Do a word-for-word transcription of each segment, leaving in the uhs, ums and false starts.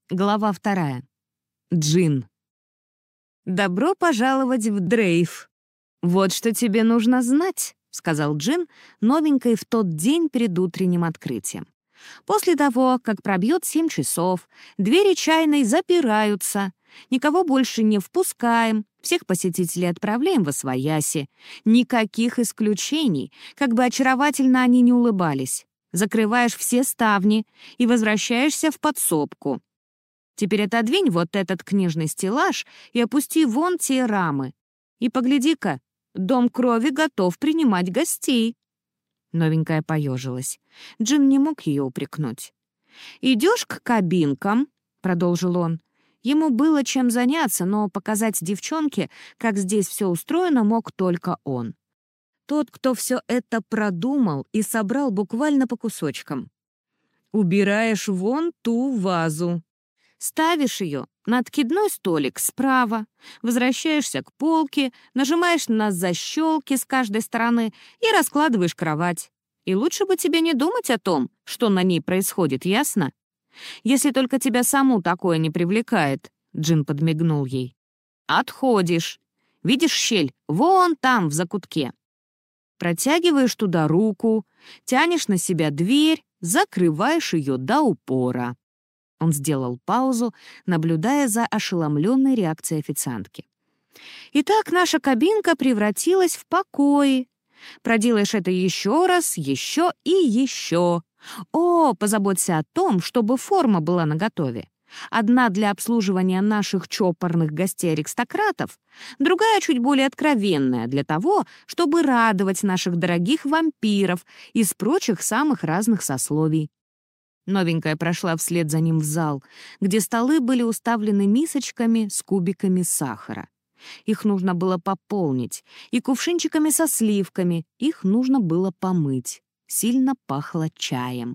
Глава вторая. Джин. «Добро пожаловать в Дрейв. Вот что тебе нужно знать», — сказал Джин, новенькой в тот день перед утренним открытием. «После того, как пробьет семь часов, двери чайной запираются, никого больше не впускаем, всех посетителей отправляем восвояси. Никаких исключений, как бы очаровательно они ни улыбались. Закрываешь все ставни и возвращаешься в подсобку. Теперь отодвинь вот этот книжный стеллаж и опусти вон те рамы. И погляди-ка, дом крови готов принимать гостей». Новенькая поежилась. Джин не мог ее упрекнуть. «Идешь к кабинкам», — продолжил он. Ему было чем заняться, но показать девчонке, как здесь все устроено, мог только он. Тот, кто все это продумал и собрал буквально по кусочкам. «Убираешь вон ту вазу. Ставишь ее на откидной столик справа, возвращаешься к полке, нажимаешь на защелки с каждой стороны и раскладываешь кровать. И лучше бы тебе не думать о том, что на ней происходит, ясно? Если только тебя саму такое не привлекает», — Джин подмигнул ей. «Отходишь. Видишь щель? Вон там, в закутке. Протягиваешь туда руку, тянешь на себя дверь, закрываешь ее до упора». Он сделал паузу, наблюдая за ошеломленной реакцией официантки. «Итак, наша кабинка превратилась в покои. Проделаешь это еще раз, еще и еще. О, позаботься о том, чтобы форма была наготове. Одна для обслуживания наших чопорных гостей-аристократов, другая чуть более откровенная для того, чтобы радовать наших дорогих вампиров из прочих самых разных сословий». Новенькая прошла вслед за ним в зал, где столы были уставлены мисочками с кубиками сахара. Их нужно было пополнить, и кувшинчиками со сливками, их нужно было помыть. Сильно пахло чаем.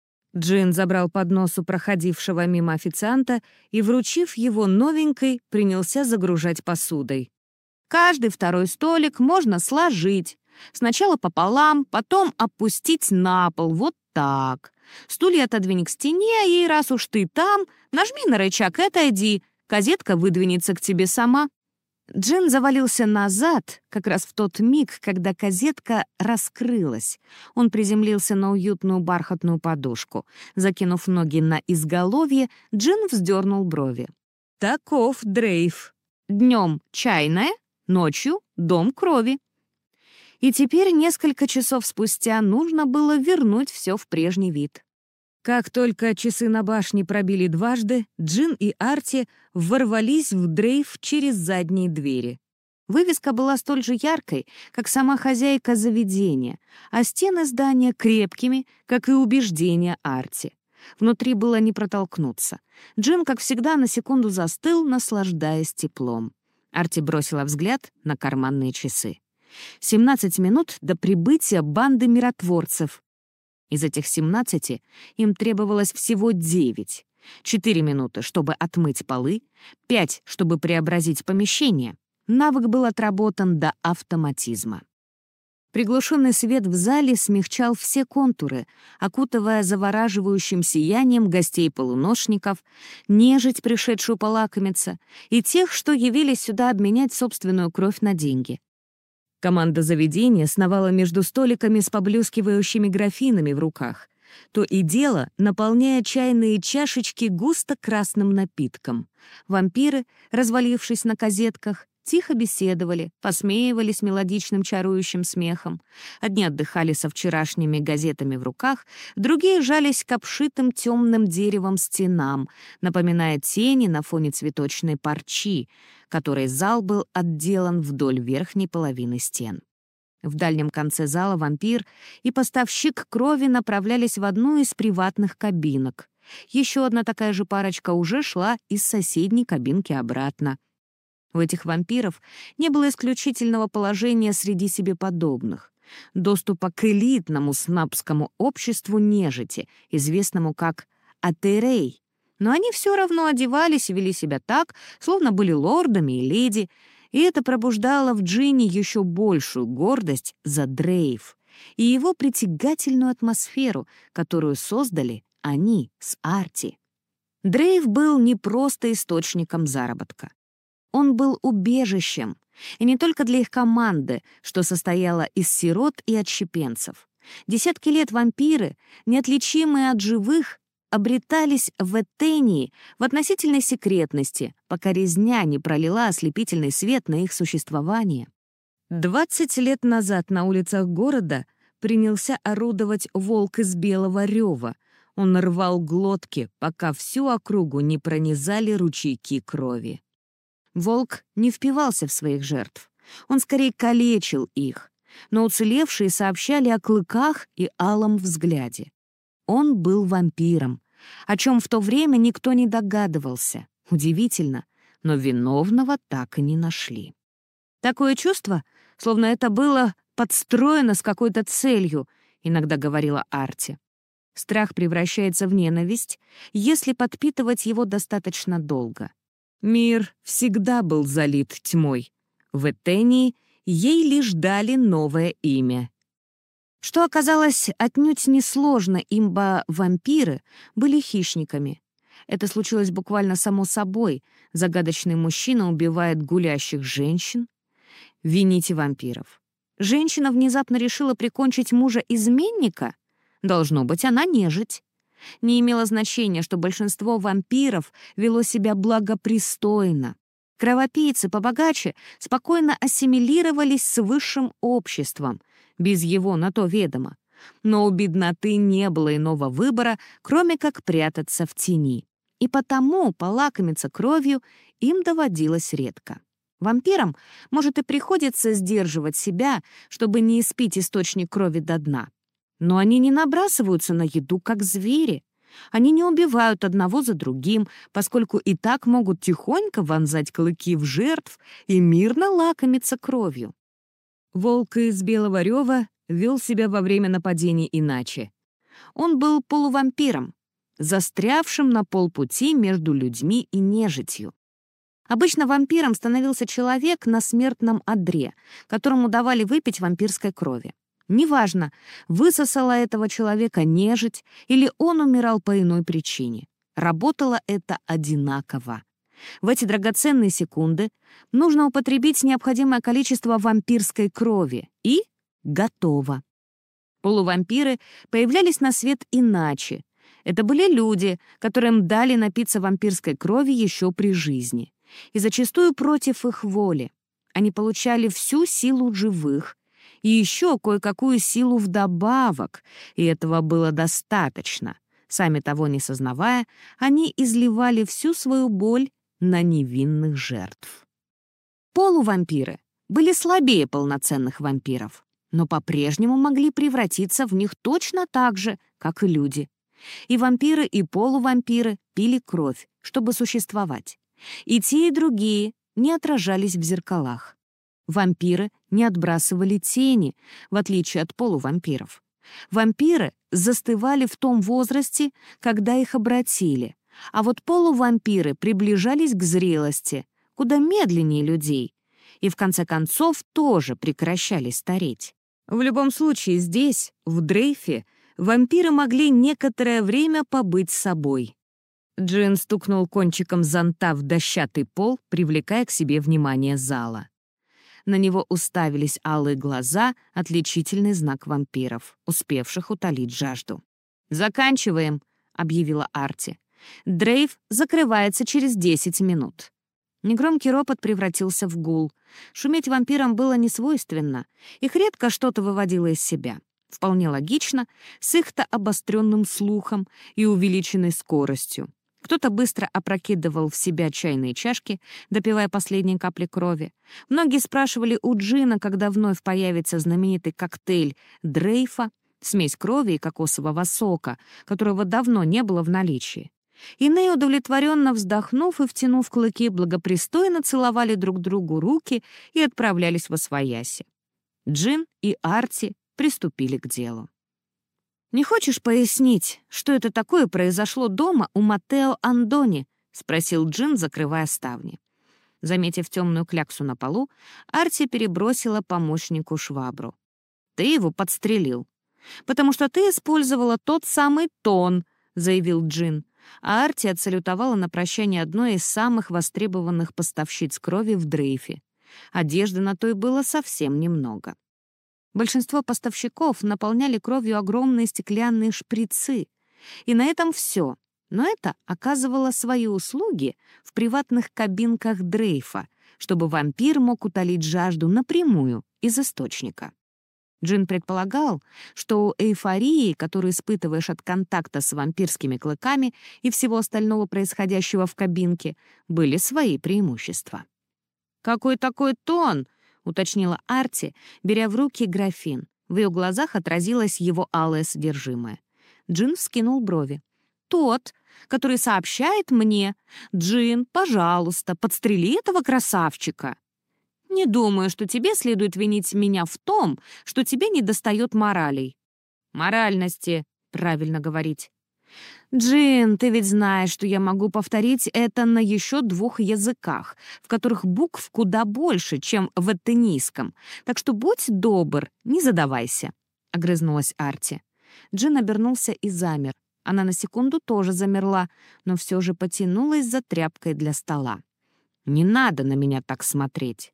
Джин забрал поднос у проходившего мимо официанта и, вручив его новенькой, принялся загружать посудой. «Каждый второй столик можно сложить. Сначала пополам, потом опустить на пол, вот так. Стулья отодвинь к стене, и раз уж ты там, нажми на рычаг и отойди. Козетка выдвинется к тебе сама». Джин завалился назад, как раз в тот миг, когда козетка раскрылась. Он приземлился на уютную бархатную подушку. Закинув ноги на изголовье, Джин вздернул брови. «Таков Дрейв. Днем чайная, ночью дом крови». И теперь, несколько часов спустя, нужно было вернуть все в прежний вид. Как только часы на башне пробили дважды, Джин и Арти ворвались в Дрейв через задние двери. Вывеска была столь же яркой, как сама хозяйка заведения, а стены здания крепкими, как и убеждения Арти. Внутри было не протолкнуться. Джин, как всегда, на секунду застыл, наслаждаясь теплом. Арти бросила взгляд на карманные часы. семнадцать минут до прибытия банды миротворцев. Из этих семнадцати им требовалось всего девять. Четыре минуты, чтобы отмыть полы, пять, чтобы преобразить помещение. Навык был отработан до автоматизма. Приглушенный свет в зале смягчал все контуры, окутывая завораживающим сиянием гостей-полуношников, нежить, пришедшую полакомиться, и тех, что явились сюда обменять собственную кровь на деньги. Команда заведения сновала между столиками с поблескивающими графинами в руках, то и дело наполняя чайные чашечки густо красным напитком. Вампиры, развалившись на козетках, тихо беседовали, посмеивались мелодичным чарующим смехом. Одни отдыхали со вчерашними газетами в руках, другие жались к обшитым темным деревом стенам, напоминая тени на фоне цветочной парчи, которой зал был отделан вдоль верхней половины стен. В дальнем конце зала вампир и поставщик крови направлялись в одну из приватных кабинок. Еще одна такая же парочка уже шла из соседней кабинки обратно. У этих вампиров не было исключительного положения среди себе подобных, доступа к элитному снабскому обществу нежити, известному как Атерей. Но они все равно одевались и вели себя так, словно были лордами и леди, и это пробуждало в Джинни еще большую гордость за Дрейв и его притягательную атмосферу, которую создали они с Арти. Дрейв был не просто источником заработка. Он был убежищем, и не только для их команды, что состояла из сирот и отщепенцев. Десятки лет вампиры, неотличимые от живых, обретались в Этении в относительной секретности, пока резня не пролила ослепительный свет на их существование. Двадцать лет назад на улицах города принялся орудовать волк из Белого Рёва. Он рвал глотки, пока всю округу не пронизали ручейки крови. Волк не впивался в своих жертв. Он скорее калечил их, но уцелевшие сообщали о клыках и алом взгляде. Он был вампиром, о чем в то время никто не догадывался. Удивительно, но виновного так и не нашли. Такое чувство, словно это было подстроено с какой-то целью, иногда говорила Арти. Страх превращается в ненависть, если подпитывать его достаточно долго. Мир всегда был залит тьмой. В Этении ей лишь дали новое имя. Что оказалось отнюдь несложно, ибо вампиры были хищниками. Это случилось буквально само собой. Загадочный мужчина убивает гулящих женщин. Вините вампиров. Женщина внезапно решила прикончить мужа-изменника? Должно быть, она нежить. Не имело значения, что большинство вампиров вело себя благопристойно. Кровопийцы побогаче спокойно ассимилировались с высшим обществом, без его на то ведома. Но у бедноты не было иного выбора, кроме как прятаться в тени. И потому полакомиться кровью им доводилось редко. Вампирам, может, и приходится сдерживать себя, чтобы не испить источник крови до дна. Но они не набрасываются на еду, как звери. Они не убивают одного за другим, поскольку и так могут тихонько вонзать клыки в жертв и мирно лакомиться кровью. Волк из Белого Рёва вел себя во время нападений иначе. Он был полувампиром, застрявшим на полпути между людьми и нежитью. Обычно вампиром становился человек на смертном одре, которому давали выпить вампирской крови. Неважно, высосала этого человека нежить или он умирал по иной причине. Работало это одинаково. В эти драгоценные секунды нужно употребить необходимое количество вампирской крови. И готово. Полувампиры появлялись на свет иначе. Это были люди, которым дали напиться вампирской крови еще при жизни. И зачастую против их воли. Они получали всю силу живых, и еще кое-какую силу вдобавок, и этого было достаточно. Сами того не сознавая, они изливали всю свою боль на невинных жертв. Полувампиры были слабее полноценных вампиров, но по-прежнему могли превратиться в них точно так же, как и люди. И вампиры, и полувампиры пили кровь, чтобы существовать. И те, и другие не отражались в зеркалах. Вампиры не отбрасывали тени, в отличие от полувампиров. Вампиры застывали в том возрасте, когда их обратили, а вот полувампиры приближались к зрелости, куда медленнее людей, и в конце концов тоже прекращали стареть. В любом случае здесь, в Дрейфе, вампиры могли некоторое время побыть собой. Джин стукнул кончиком зонта в дощатый пол, привлекая к себе внимание зала. На него уставились алые глаза, отличительный знак вампиров, успевших утолить жажду. «Заканчиваем», — объявила Арти. «Дрейв закрывается через десять минут». Негромкий ропот превратился в гул. Шуметь вампирам было несвойственно. Их редко что-то выводило из себя. Вполне логично, с их-то обостренным слухом и увеличенной скоростью. Кто-то быстро опрокидывал в себя чайные чашки, допивая последние капли крови. Многие спрашивали у Джина, когда вновь появится знаменитый коктейль Дрейфа, смесь крови и кокосового сока, которого давно не было в наличии. Иные, удовлетворенно вздохнув и втянув клыки, благопристойно целовали друг другу руки и отправлялись восвояси. Джин и Арти приступили к делу. «Не хочешь пояснить, что это такое произошло дома у Маттео Андони?» — спросил Джин, закрывая ставни. Заметив темную кляксу на полу, Арти перебросила помощнику швабру. «Ты его подстрелил. Потому что ты использовала тот самый тон», — заявил Джин. а Арти отсалютовала на прощание одной из самых востребованных поставщиц крови в Дрейфе. Одежды на той было совсем немного. Большинство поставщиков наполняли кровью огромные стеклянные шприцы. И на этом все. Но это оказывало свои услуги в приватных кабинках Дрейфа, чтобы вампир мог утолить жажду напрямую из источника. Джин предполагал, что у эйфории, которую испытываешь от контакта с вампирскими клыками и всего остального происходящего в кабинке, были свои преимущества. «Какой такой тон?» — уточнила Арти, беря в руки графин. В ее глазах отразилось его алое содержимое. Джин вскинул брови. «Тот, который сообщает мне: Джин, пожалуйста, подстрели этого красавчика. Не думаю, что тебе следует винить меня в том, что тебе недостает моралей». «Моральности», правильно говорить. «Джин, ты ведь знаешь, что я могу повторить это на еще двух языках, в которых букв куда больше, чем в эттенийском. Так что будь добр, не задавайся», — огрызнулась Арти. Джин обернулся и замер. Она на секунду тоже замерла, но все же потянулась за тряпкой для стола. «Не надо на меня так смотреть».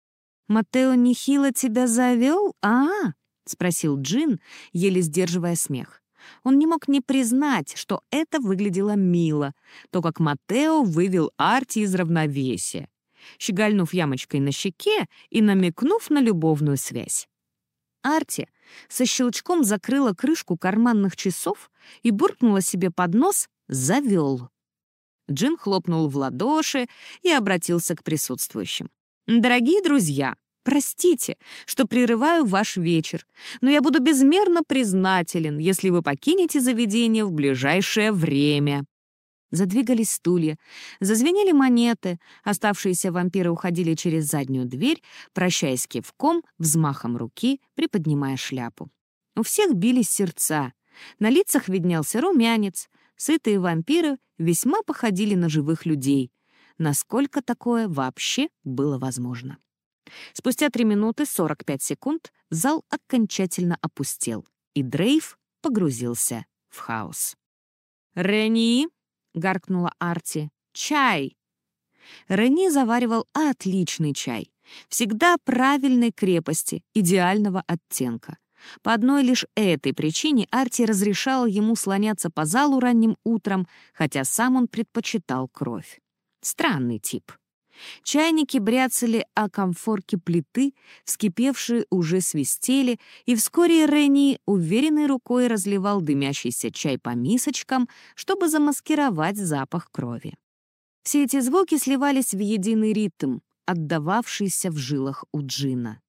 «Матео нехило тебя завел, а?» — спросил Джин, еле сдерживая смех. Он не мог не признать, что это выглядело мило, то, как Матео вывел Арти из равновесия, щегольнув ямочкой на щеке и намекнув на любовную связь. Арти со щелчком закрыла крышку карманных часов и буркнула себе под нос «завел». Джин хлопнул в ладоши и обратился к присутствующим. «Дорогие друзья, простите, что прерываю ваш вечер, но я буду безмерно признателен, если вы покинете заведение в ближайшее время». Задвигались стулья, зазвенели монеты, оставшиеся вампиры уходили через заднюю дверь, прощаясь кивком, взмахом руки, приподнимая шляпу. У всех бились сердца, на лицах виднелся румянец, сытые вампиры весьма походили на живых людей. Насколько такое вообще было возможно? Спустя три минуты сорок пять секунд зал окончательно опустел, и Дрейф погрузился в хаос. «Рени!» — гаркнула Арти. «Чай!» Рени заваривал отличный чай. Всегда правильной крепости, идеального оттенка. По одной лишь этой причине Арти разрешал ему слоняться по залу ранним утром, хотя сам он предпочитал кровь. Странный тип. Чайники бряцали о комфорке плиты, вскипевшие уже свистели, и вскоре Ренни уверенной рукой разливал дымящийся чай по мисочкам, чтобы замаскировать запах крови. Все эти звуки сливались в единый ритм, отдававшийся в жилах у Джина.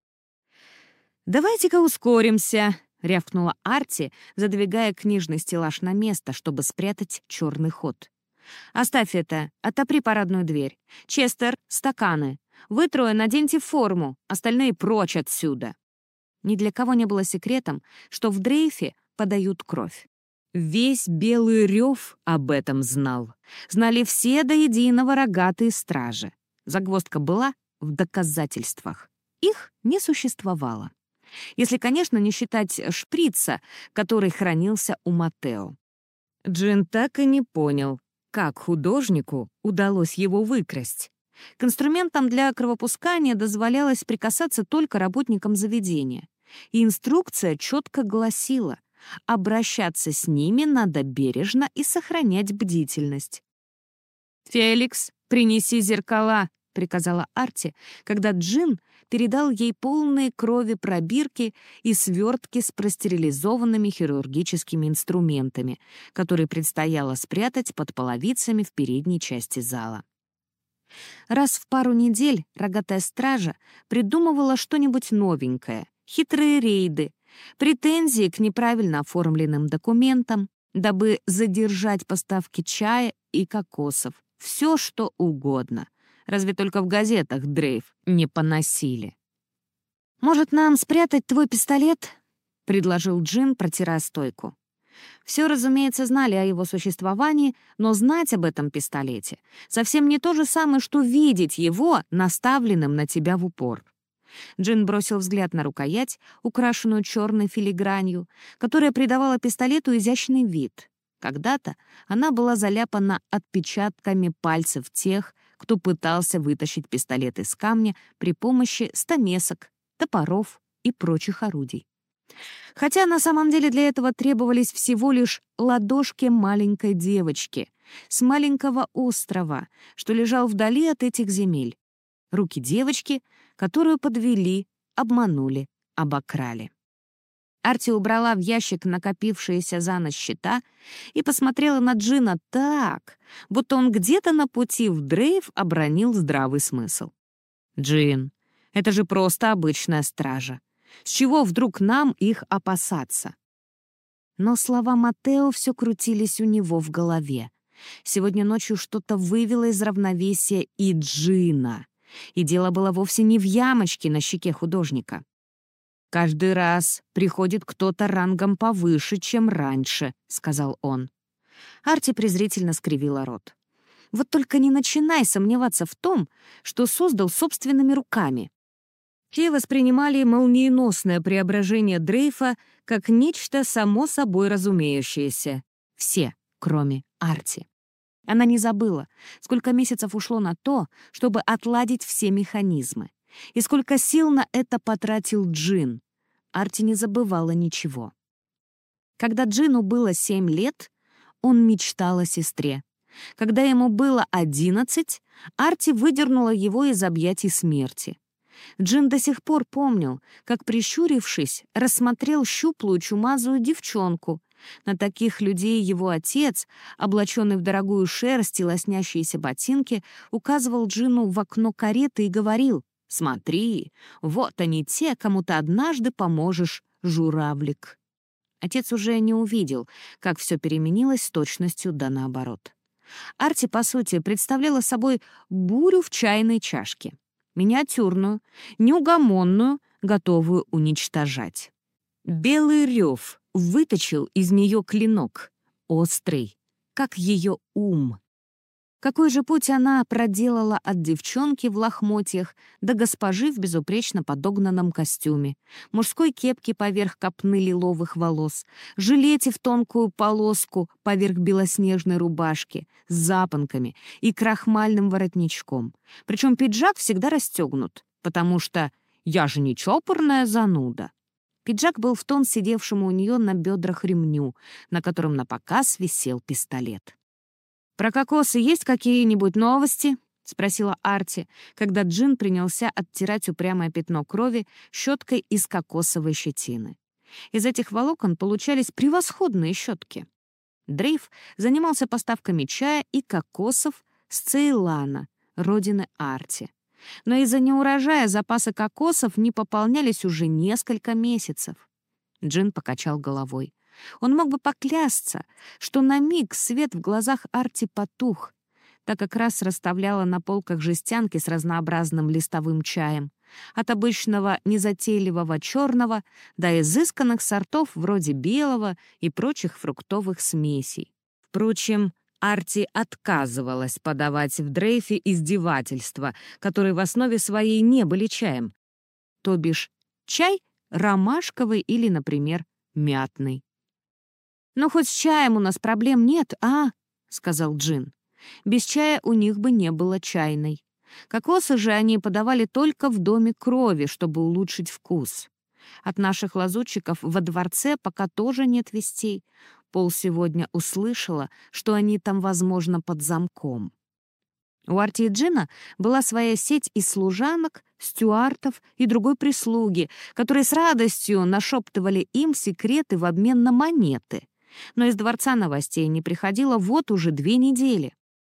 «Давайте-ка ускоримся», — рявкнула Арти, задвигая книжный стеллаж на место, чтобы спрятать черный ход. «Оставь это, отопри парадную дверь. Честер, стаканы. Вы трое наденьте форму, остальные прочь отсюда». Ни для кого не было секретом, что в Дрейфе подают кровь. Весь Белый Рев об этом знал. Знали все до единого рогатые стражи. Загвоздка была в доказательствах. Их не существовало. Если, конечно, не считать шприца, который хранился у Матео. Джин так и не понял, как художнику удалось его выкрасть. К инструментам для кровопускания дозволялось прикасаться только работникам заведения. И инструкция четко гласила: обращаться с ними надо бережно и сохранять бдительность. «Феликс, принеси зеркала», — приказала Арти, когда Джин передал ей полные крови пробирки и свертки с простерилизованными хирургическими инструментами, которые предстояло спрятать под половицами в передней части зала. Раз в пару недель рогатая стража придумывала что-нибудь новенькое, хитрые рейды, претензии к неправильно оформленным документам, дабы задержать поставки чая и кокосов, все что угодно. Разве только в газетах Дрейф не поносили. «Может, нам спрятать твой пистолет?» — предложил Джин, протирая стойку. Все, разумеется, знали о его существовании, но знать об этом пистолете совсем не то же самое, что видеть его наставленным на тебя в упор. Джин бросил взгляд на рукоять, украшенную черной филигранью, которая придавала пистолету изящный вид. Когда-то она была заляпана отпечатками пальцев тех, кто пытался вытащить пистолет из камня при помощи стамесок, топоров и прочих орудий. Хотя на самом деле для этого требовались всего лишь ладошки маленькой девочки с маленького острова, что лежал вдали от этих земель. Руки девочки, которую подвели, обманули, обокрали. Арти убрала в ящик накопившиеся за ночь счета и посмотрела на Джина так, будто он где-то на пути в дрейф обронил здравый смысл. «Джин, это же просто обычная стража. С чего вдруг нам их опасаться?» Но слова Матео все крутились у него в голове. Сегодня ночью что-то вывело из равновесия и Джина. И дело было вовсе не в ямочке на щеке художника. «Каждый раз приходит кто-то рангом повыше, чем раньше», — сказал он. Арти презрительно скривила рот. «Вот только не начинай сомневаться в том, что создал собственными руками». Те воспринимали молниеносное преображение Дрейфа как нечто само собой разумеющееся. Все, кроме Арти. Она не забыла, сколько месяцев ушло на то, чтобы отладить все механизмы. И сколько сил на это потратил Джин. Арти не забывала ничего. Когда Джину было семь лет, он мечтал о сестре. Когда ему было одиннадцать, Арти выдернула его из объятий смерти. Джин до сих пор помнил, как, прищурившись, рассмотрел щуплую чумазую девчонку. На таких людей его отец, облаченный в дорогую шерсть и лоснящиеся ботинки, указывал Джину в окно кареты и говорил: «Смотри, вот они те, кому ты однажды поможешь, журавлик». Отец уже не увидел, как все переменилось с точностью да наоборот. Арти, по сути, представляла собой бурю в чайной чашке. Миниатюрную, неугомонную, готовую уничтожать. Белый рев выточил из нее клинок, острый, как ее ум. Какой же путь она проделала от девчонки в лохмотьях до госпожи в безупречно подогнанном костюме, мужской кепке поверх копны лиловых волос, жилете в тонкую полоску поверх белоснежной рубашки с запонками и крахмальным воротничком. Причем пиджак всегда расстегнут, потому что «я же не чопорная зануда». Пиджак был в тон сидевшему у нее на бедрах ремню, на котором напоказ висел пистолет. «Про кокосы есть какие-нибудь новости?» — спросила Арти, когда Джин принялся оттирать упрямое пятно крови щеткой из кокосовой щетины. Из этих волокон получались превосходные щетки. Дрейф занимался поставками чая и кокосов с Цейлана, родины Арти. Но из-за неурожая запасы кокосов не пополнялись уже несколько месяцев. Джин покачал головой. Он мог бы поклясться, что на миг свет в глазах Арти потух. Та как раз расставляла на полках жестянки с разнообразным листовым чаем. От обычного незатейливого черного до изысканных сортов вроде белого и прочих фруктовых смесей. Впрочем, Арти отказывалась подавать в дрейфе издевательства, которые в основе своей не были чаем. То бишь чай ромашковый или, например, мятный. «Ну, хоть с чаем у нас проблем нет, а?» — сказал Джин. Без чая у них бы не было чайной. Кокосы же они подавали только в доме крови, чтобы улучшить вкус. От наших лазутчиков во дворце пока тоже нет вестей. Пол сегодня услышала, что они там, возможно, под замком. У Арти и Джина была своя сеть из служанок, стюартов и другой прислуги, которые с радостью нашептывали им секреты в обмен на монеты. Но из дворца новостей не приходило вот уже две недели.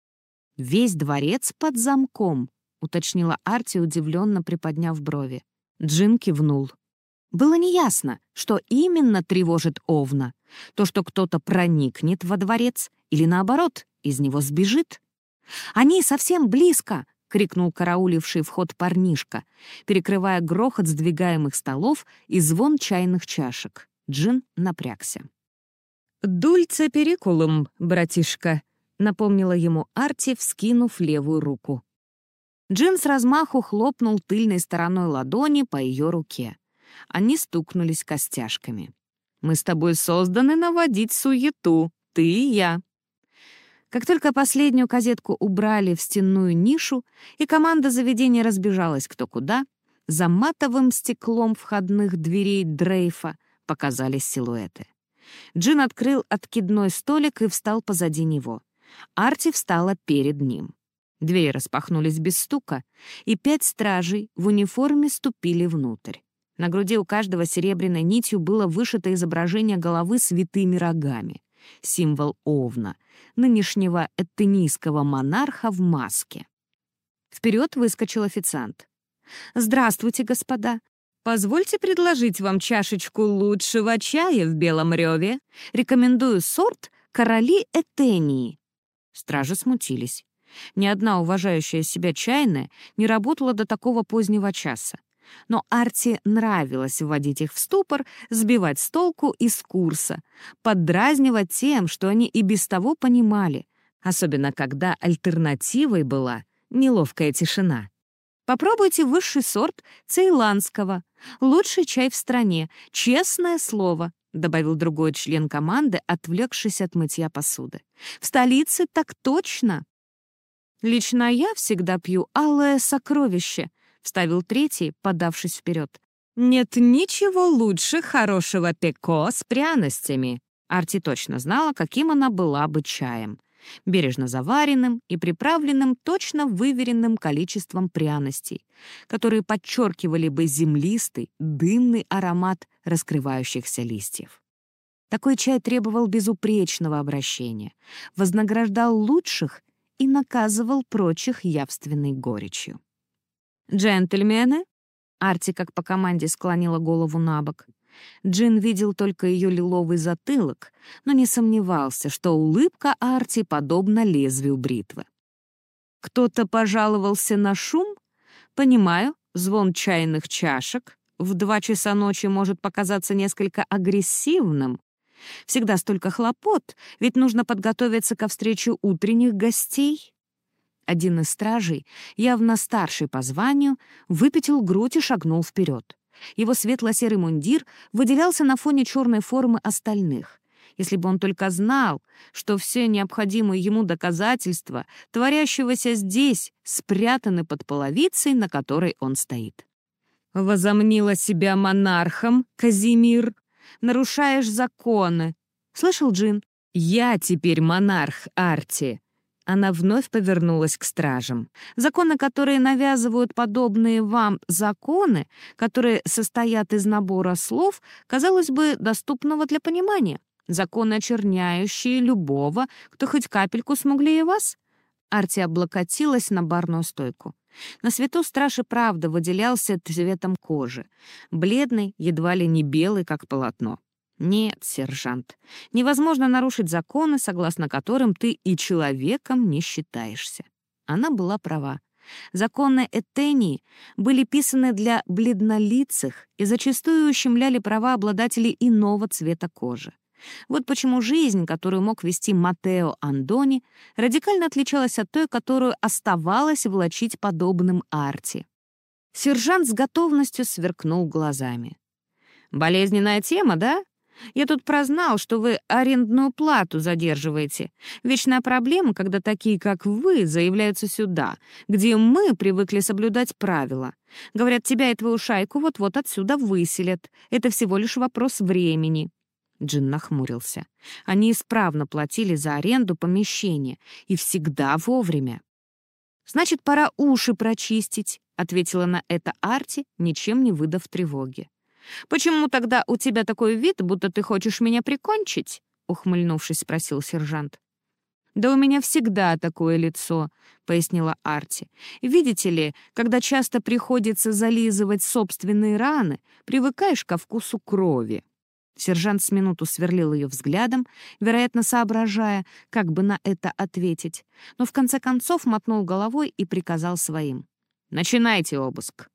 «Весь дворец под замком», — уточнила Арти, удивленно приподняв брови. Джин кивнул. Было неясно, что именно тревожит Овна. То, что кто-то проникнет во дворец, или, наоборот, из него сбежит. «Они совсем близко!» — крикнул карауливший вход парнишка, перекрывая грохот сдвигаемых столов и звон чайных чашек. Джин напрягся. «Дульце перикулум, братишка», — напомнила ему Арти, вскинув левую руку. Джин с размаху хлопнул тыльной стороной ладони по ее руке. Они стукнулись костяшками. «Мы с тобой созданы наводить суету», Ты и я». Как только последнюю козетку убрали в стенную нишу, и команда заведения разбежалась кто куда, за матовым стеклом входных дверей дрейфа показались силуэты. Джин открыл откидной столик и встал позади него. Арти встала перед ним. Двери распахнулись без стука, и пять стражей в униформе ступили внутрь. На груди у каждого серебряной нитью было вышито изображение головы с витыми рогами. Символ Овна, нынешнего эттенийского монарха в маске. Вперед выскочил официант. «Здравствуйте, господа. Позвольте предложить вам чашечку лучшего чая в белом реве. Рекомендую сорт «Короли Эттении». Стражи смутились. Ни одна уважающая себя чайная не работала до такого позднего часа. Но Арти нравилось вводить их в ступор, сбивать с толку и с курса, поддразнивать тем, что они и без того понимали, особенно когда альтернативой была неловкая тишина. Попробуйте высший сорт цейландского. Лучший чай в стране, честное слово, добавил другой член команды, отвлекшись от мытья посуды. В столице так точно. Лично я всегда пью алое сокровище, вставил третий, подавшись вперед. «Нет ничего лучше хорошего пеко с пряностями». Арти точно знала, каким она была бы чаем. Бережно заваренным и приправленным точно выверенным количеством пряностей, которые подчеркивали бы землистый, дымный аромат раскрывающихся листьев. Такой чай требовал безупречного обращения, вознаграждал лучших и наказывал прочих явственной горечью. «Джентльмены!» — Арти как по команде склонила голову на бок. Джин видел только ее лиловый затылок, но не сомневался, что улыбка Арти подобна лезвию бритвы. «Кто-то пожаловался на шум? Понимаю, звон чайных чашек в два часа ночи может показаться несколько агрессивным. Всегда столько хлопот, ведь нужно подготовиться ко встрече утренних гостей». Один из стражей, явно старший по званию, выпятил грудь и шагнул вперед. Его светло-серый мундир выделялся на фоне черной формы остальных. Если бы он только знал, что все необходимые ему доказательства, творящегося здесь, спрятаны под половицей, на которой он стоит. «Возомнила себя монархом, Казимир. Нарушаешь законы. Слышал, Джин? Я теперь монарх, Арти». Она вновь повернулась к стражам. «Законы, которые навязывают подобные вам законы, которые состоят из набора слов, казалось бы, доступного для понимания. Законы, очерняющие любого, кто хоть капельку смуглее вас». Арти облокотилась на барную стойку. На свету страж и правда выделялся цветом кожи. Бледный, едва ли не белый, как полотно. «Нет, сержант, невозможно нарушить законы, согласно которым ты и человеком не считаешься». Она была права. Законы Эттении были писаны для бледнолицых и зачастую ущемляли права обладателей иного цвета кожи. Вот почему жизнь, которую мог вести Маттео Андони, радикально отличалась от той, которую оставалось влачить подобным Арти. Сержант с готовностью сверкнул глазами. «Болезненная тема, да? Я тут прознал, что вы арендную плату задерживаете. Вечная проблема, когда такие, как вы, заявляются сюда, где мы привыкли соблюдать правила. Говорят, тебя и твою шайку вот-вот отсюда выселят. Это всего лишь вопрос времени». Джин нахмурился. Они исправно платили за аренду помещения и всегда вовремя. «Значит, пора уши прочистить», — ответила на это Арти, ничем не выдав тревоги. «Почему тогда у тебя такой вид, будто ты хочешь меня прикончить?» — ухмыльнувшись, спросил сержант. «Да у меня всегда такое лицо», — пояснила Арти. «Видите ли, когда часто приходится зализывать собственные раны, привыкаешь ко вкусу крови». Сержант с минуту сверлил ее взглядом, вероятно, соображая, как бы на это ответить, но в конце концов мотнул головой и приказал своим: «Начинайте обыск».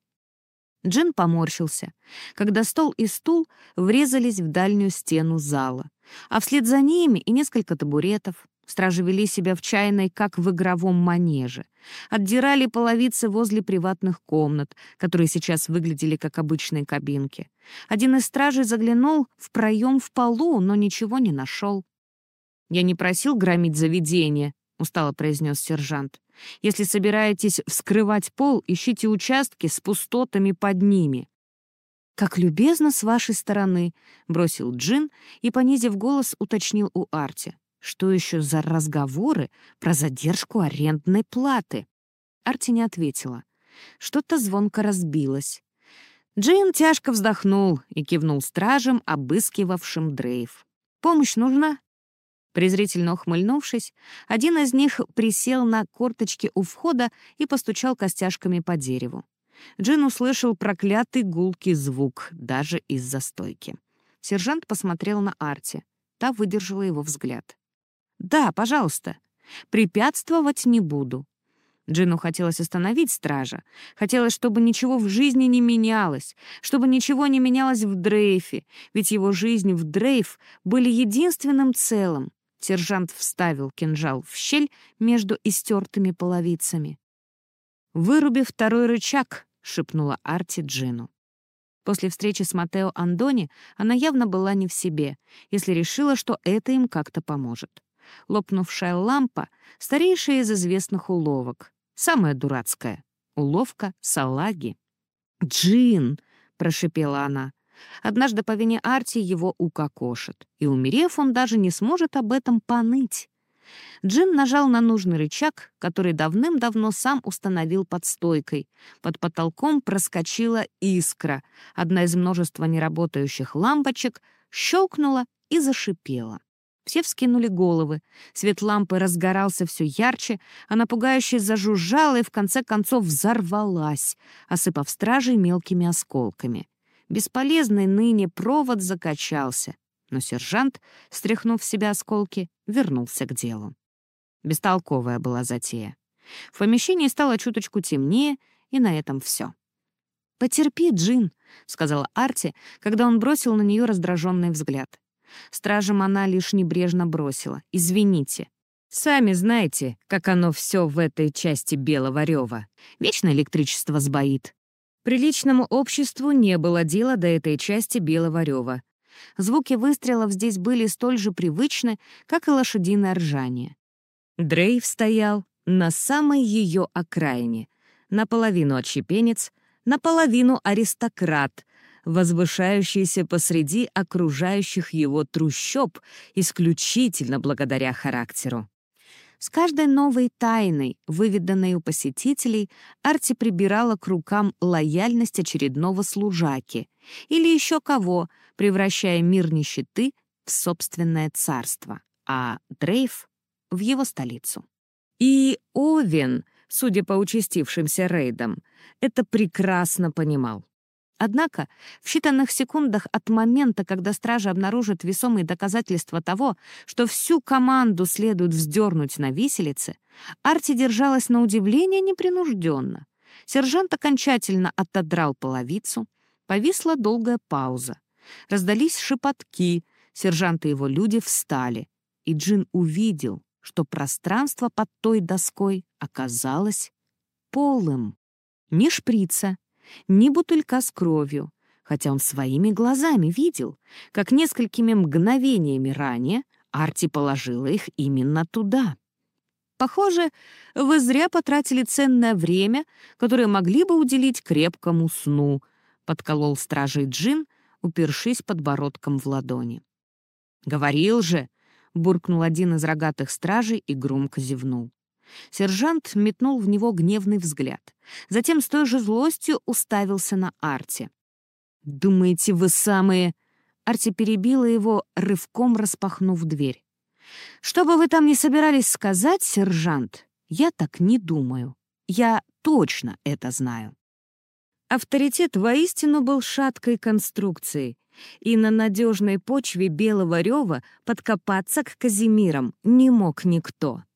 Джин поморщился, когда стол и стул врезались в дальнюю стену зала, а вслед за ними и несколько табуретов. Стражи вели себя в чайной, как в игровом манеже. Отдирали половицы возле приватных комнат, которые сейчас выглядели как обычные кабинки. Один из стражей заглянул в проем в полу, но ничего не нашел. «Я не просил громить заведение», — устало произнес сержант. «Если собираетесь вскрывать пол, ищите участки с пустотами под ними». «Как любезно с вашей стороны», — бросил Джин и, понизив голос, уточнил у Арти. «Что еще за разговоры про задержку арендной платы?» Арти не ответила. Что-то звонко разбилось. Джин тяжко вздохнул и кивнул стражам, обыскивавшим дрейф. «Помощь нужна?» Презрительно ухмыльнувшись, один из них присел на корточки у входа и постучал костяшками по дереву. Джин услышал проклятый гулкий звук даже из-за стойки. Сержант посмотрел на Арти. Та выдержала его взгляд. «Да, пожалуйста. Препятствовать не буду». Джину хотелось остановить стража. Хотелось, чтобы ничего в жизни не менялось, чтобы ничего не менялось в дрейфе, ведь его жизнь в дрейф были единственным целым. Сержант вставил кинжал в щель между истертыми половицами. «Выруби второй рычаг», — шепнула Арти Джину. После встречи с Матео Андони она явно была не в себе, если решила, что это им как-то поможет. Лопнувшая лампа — старейшая из известных уловок. Самая дурацкая — уловка салаги. «Джин!» — прошипела она. Однажды по вине Арти его укокошит, и, умерев, он даже не сможет об этом поныть. Джин нажал на нужный рычаг, который давным-давно сам установил под стойкой. Под потолком проскочила искра. Одна из множества неработающих лампочек щелкнула и зашипела. Все вскинули головы. Свет лампы разгорался все ярче, она пугающе зажужжала и в конце концов взорвалась, осыпав стражей мелкими осколками. Бесполезный ныне провод закачался, но сержант, стряхнув с себя осколки, вернулся к делу. Бестолковая была затея. В помещении стало чуточку темнее, и на этом все. «Потерпи, Джин», — сказала Арти, когда он бросил на нее раздраженный взгляд. Стражам она лишь небрежно бросила: «Извините. Сами знаете, как оно все в этой части Белого Рёва. Вечно электричество сбоит». Приличному обществу не было дела до этой части Белого Рёва. Звуки выстрелов здесь были столь же привычны, как и лошадиное ржание. Дрейв стоял на самой ее окраине, наполовину отщепенец, наполовину аристократ, возвышающийся посреди окружающих его трущоб исключительно благодаря характеру. С каждой новой тайной, выведанной у посетителей, Арти прибирала к рукам лояльность очередного служаки или еще кого, превращая мир нищеты в собственное царство, а Дрейф — в его столицу. И Овен, судя по участившимся рейдам, это прекрасно понимал. Однако в считанных секундах от момента, когда стражи обнаружат весомые доказательства того, что всю команду следует вздернуть на виселице, Арти держалась на удивление непринужденно. Сержант окончательно отодрал половицу, повисла долгая пауза. Раздались шепотки, сержант и его люди встали, и Джин увидел, что пространство под той доской оказалось полым. Ни шприца, ни бутылька с кровью, хотя он своими глазами видел, как несколькими мгновениями ранее Арти положила их именно туда. «Похоже, вы зря потратили ценное время, которое могли бы уделить крепкому сну», — подколол стражей Джин, упершись подбородком в ладони. «Говорил же!» — буркнул один из рогатых стражей и громко зевнул. Сержант метнул в него гневный взгляд. Затем с той же злостью уставился на Арти. «Думаете, вы самые...» Арти перебила его, рывком распахнув дверь. «Что бы вы там ни собирались сказать, сержант, я так не думаю. Я точно это знаю». Авторитет воистину был шаткой конструкцией, и на надежной почве Белого Рёва подкопаться к Казимирам не мог никто.